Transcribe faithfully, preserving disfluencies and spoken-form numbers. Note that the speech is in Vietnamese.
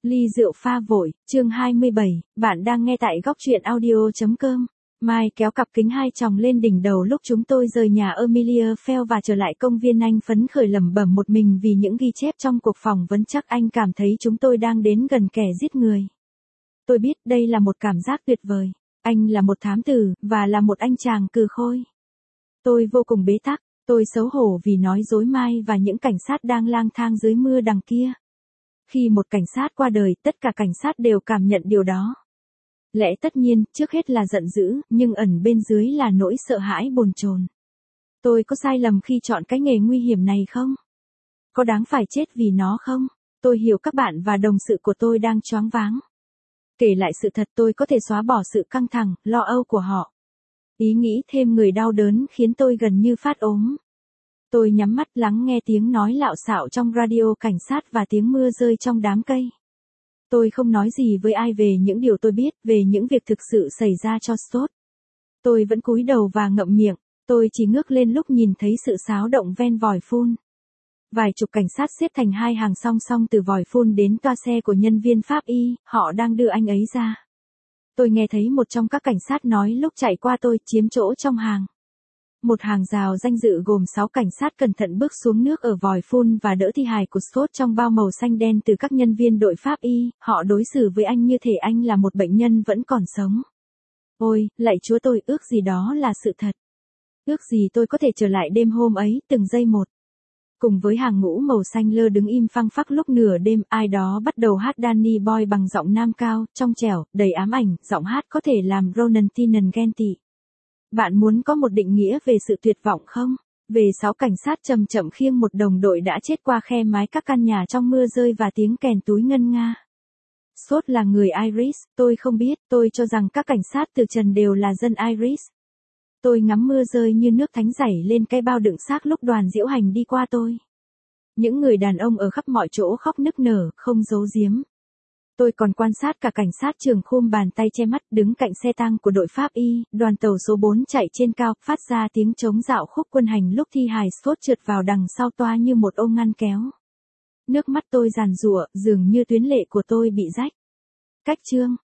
Ly rượu pha vội, chương hai mươi bảy, bạn đang nghe tại góc truyện audio.com. Mai kéo cặp kính hai tròng lên đỉnh đầu lúc chúng tôi rời nhà Emilia Fell và trở lại công viên. Anh phấn khởi lẩm bẩm một mình vì những ghi chép trong cuộc phỏng vấn. Chắc anh cảm thấy chúng tôi đang đến gần kẻ giết người. Tôi biết đây là một cảm giác tuyệt vời. Anh là một thám tử, và là một anh chàng cừ khôi. Tôi vô cùng bế tắc, tôi xấu hổ vì nói dối Mai và những cảnh sát đang lang thang dưới mưa đằng kia. Khi một cảnh sát qua đời, tất cả cảnh sát đều cảm nhận điều đó. Lẽ tất nhiên, trước hết là giận dữ, nhưng ẩn bên dưới là nỗi sợ hãi bồn chồn. Tôi có sai lầm khi chọn cái nghề nguy hiểm này không? Có đáng phải chết vì nó không? Tôi hiểu các bạn và đồng sự của tôi đang choáng váng. Kể lại sự thật, tôi có thể xóa bỏ sự căng thẳng, lo âu của họ. Ý nghĩ thêm người đau đớn khiến tôi gần như phát ốm. Tôi nhắm mắt lắng nghe tiếng nói lạo xạo trong radio cảnh sát và tiếng mưa rơi trong đám cây. Tôi không nói gì với ai về những điều tôi biết, về những việc thực sự xảy ra cho Scott. Tôi vẫn cúi đầu và ngậm miệng, tôi chỉ ngước lên lúc nhìn thấy sự xáo động ven vòi phun. Vài chục cảnh sát xếp thành hai hàng song song từ vòi phun đến toa xe của nhân viên pháp y, họ đang đưa anh ấy ra. Tôi nghe thấy một trong các cảnh sát nói lúc chạy qua tôi, chiếm chỗ trong hàng. Một hàng rào danh dự gồm sáu cảnh sát cẩn thận bước xuống nước ở vòi phun và đỡ thi hài của Scott trong bao màu xanh đen từ các nhân viên đội pháp y. Họ đối xử với anh như thể anh là một bệnh nhân vẫn còn sống. Ôi, lạy Chúa, tôi ước gì đó là sự thật. Ước gì tôi có thể trở lại đêm hôm ấy, từng giây một. Cùng với hàng ngũ màu xanh lơ đứng im phăng phắc lúc nửa đêm, ai đó bắt đầu hát Danny Boy bằng giọng nam cao, trong trẻo, đầy ám ảnh. Giọng hát có thể làm Ronan Tiernan ghen tị. Bạn muốn có một định nghĩa về sự tuyệt vọng không? Về sáu cảnh sát chậm chậm khiêng một đồng đội đã chết qua khe mái các căn nhà trong mưa rơi và tiếng kèn túi ngân nga. Scott là người Irish, tôi không biết, tôi cho rằng các cảnh sát từ trần đều là dân Irish. Tôi ngắm mưa rơi như nước thánh rảy lên cái bao đựng xác lúc đoàn diễu hành đi qua tôi. Những người đàn ông ở khắp mọi chỗ khóc nức nở, không giấu giếm. Tôi còn quan sát cả cảnh sát trường khum bàn tay che mắt đứng cạnh xe tang của đội pháp y. Đoàn tàu số bốn chạy trên cao, phát ra tiếng trống dạo khúc quân hành lúc thi hài Scott trượt vào đằng sau toa như một ô ngăn kéo. Nước mắt tôi giàn giụa, dường như tuyến lệ của tôi bị rách. Cách chương